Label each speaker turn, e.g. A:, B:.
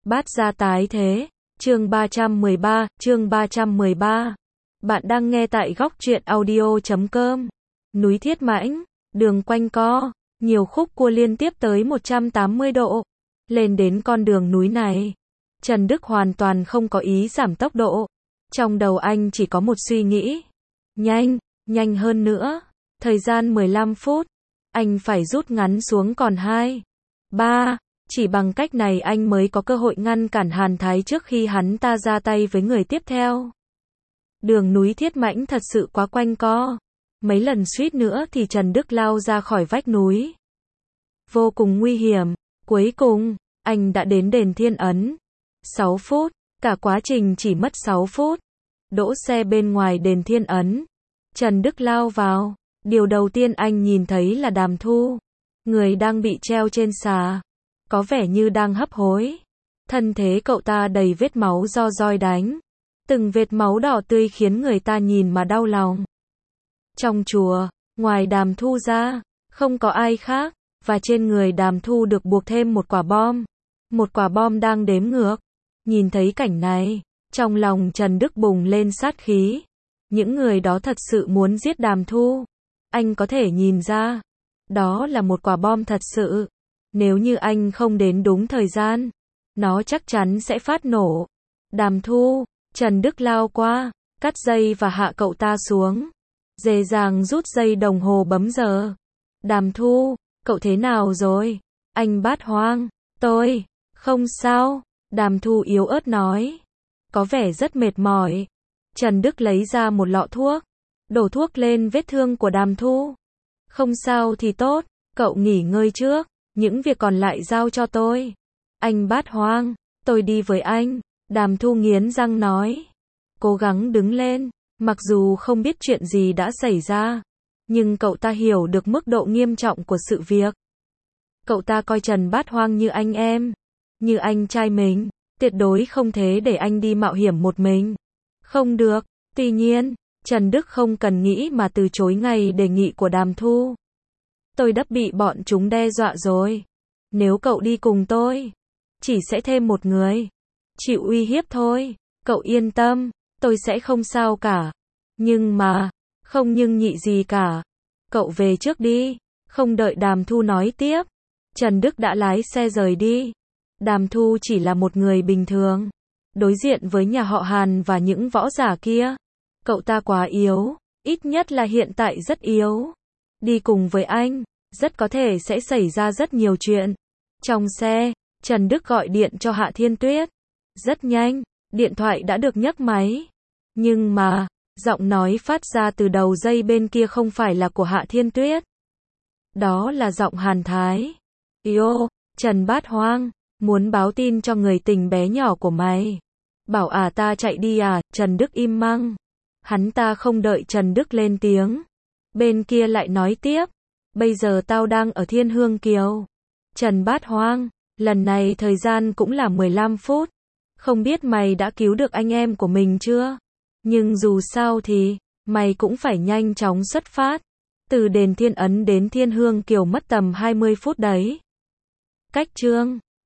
A: Bát gia tái thế, chương 313. Bạn đang nghe tại góc truyện audio.com. Núi Thiết Mãnh, đường quanh co, nhiều khúc cua liên tiếp tới 180 độ. Lên đến con đường núi này, Trần Đức hoàn toàn không có ý giảm tốc độ. Trong đầu anh chỉ có một suy nghĩ. Nhanh hơn nữa. Thời gian 15 phút. Anh phải rút ngắn xuống còn 2, 3. Chỉ bằng cách này anh mới có cơ hội ngăn cản Hàn Thái trước khi hắn ta ra tay với người tiếp theo. Đường núi Thiết Mãnh thật sự quá quanh co. Mấy lần suýt nữa thì Trần Đức lao ra khỏi vách núi. Vô cùng nguy hiểm. Cuối cùng, anh đã đến đền Thiên Ấn. 6 phút. Cả quá trình chỉ mất 6 phút. Đỗ xe bên ngoài đền Thiên Ấn. Trần Đức lao vào. Điều đầu tiên anh nhìn thấy là Đàm Thu. Người đang bị treo trên xà. Có vẻ như đang hấp hối. Thân thế cậu ta đầy vết máu do roi đánh. Từng vệt máu đỏ tươi khiến người ta nhìn mà đau lòng. Trong chùa, ngoài Đàm Thu ra, không có ai khác. Và trên người Đàm Thu được buộc thêm một quả bom. Một quả bom đang đếm ngược. Nhìn thấy cảnh này, trong lòng Trần Đức bùng lên sát khí. Những người đó thật sự muốn giết Đàm Thu. Anh có thể nhìn ra. Đó là một quả bom thật sự. Nếu như anh không đến đúng thời gian, nó chắc chắn sẽ phát nổ. Đàm Thu, Trần Đức lao qua, cắt dây và hạ cậu ta xuống. Dễ dàng rút dây đồng hồ bấm giờ. Đàm Thu, cậu thế nào rồi? Anh Bát Hoang, tôi, không sao. Đàm Thu yếu ớt nói. Có vẻ rất mệt mỏi. Trần Đức lấy ra một lọ thuốc. Đổ thuốc lên vết thương của Đàm Thu. Không sao thì tốt, cậu nghỉ ngơi trước. Những việc còn lại giao cho tôi. Anh Bát Hoang, tôi đi với anh. Đàm Thu nghiến răng nói. Cố gắng đứng lên. Mặc dù không biết chuyện gì đã xảy ra, nhưng cậu ta hiểu được mức độ nghiêm trọng của sự việc. Cậu ta coi Trần Bát Hoang như anh em, như anh trai mình. Tuyệt đối không thể để anh đi mạo hiểm một mình. Không được. Tuy nhiên, Trần Đức không cần nghĩ mà từ chối ngay đề nghị của Đàm Thu. Tôi đã bị bọn chúng đe dọa rồi. Nếu cậu đi cùng tôi, chỉ sẽ thêm một người. Chịu uy hiếp thôi. Cậu yên tâm, tôi sẽ không sao cả. Nhưng mà, không nhưng nhị gì cả. Cậu về trước đi. Không đợi Đàm Thu nói tiếp, Trần Đức đã lái xe rời đi. Đàm Thu chỉ là một người bình thường. Đối diện với nhà họ Hàn và những võ giả kia, cậu ta quá yếu. Ít nhất là hiện tại rất yếu. Đi cùng với anh, rất có thể sẽ xảy ra rất nhiều chuyện. Trong xe, Trần Đức gọi điện cho Hạ Thiên Tuyết. Rất nhanh, điện thoại đã được nhấc máy. Nhưng mà, giọng nói phát ra từ đầu dây bên kia không phải là của Hạ Thiên Tuyết. Đó là giọng Hàn Thái. Yo, Trần Bát Hoang, muốn báo tin cho người tình bé nhỏ của mày. Bảo ta chạy đi à? Trần Đức im măng. Hắn ta không đợi Trần Đức lên tiếng. Bên kia lại nói tiếp. Bây giờ tao đang ở Thiên Hương Kiều. Trần Bát Hoang, lần này thời gian cũng là 15 phút. Không biết mày đã cứu được anh em của mình chưa? Nhưng dù sao thì, mày cũng phải nhanh chóng xuất phát. Từ đền Thiên Ấn đến Thiên Hương Kiều mất tầm 20 phút đấy. Cách chương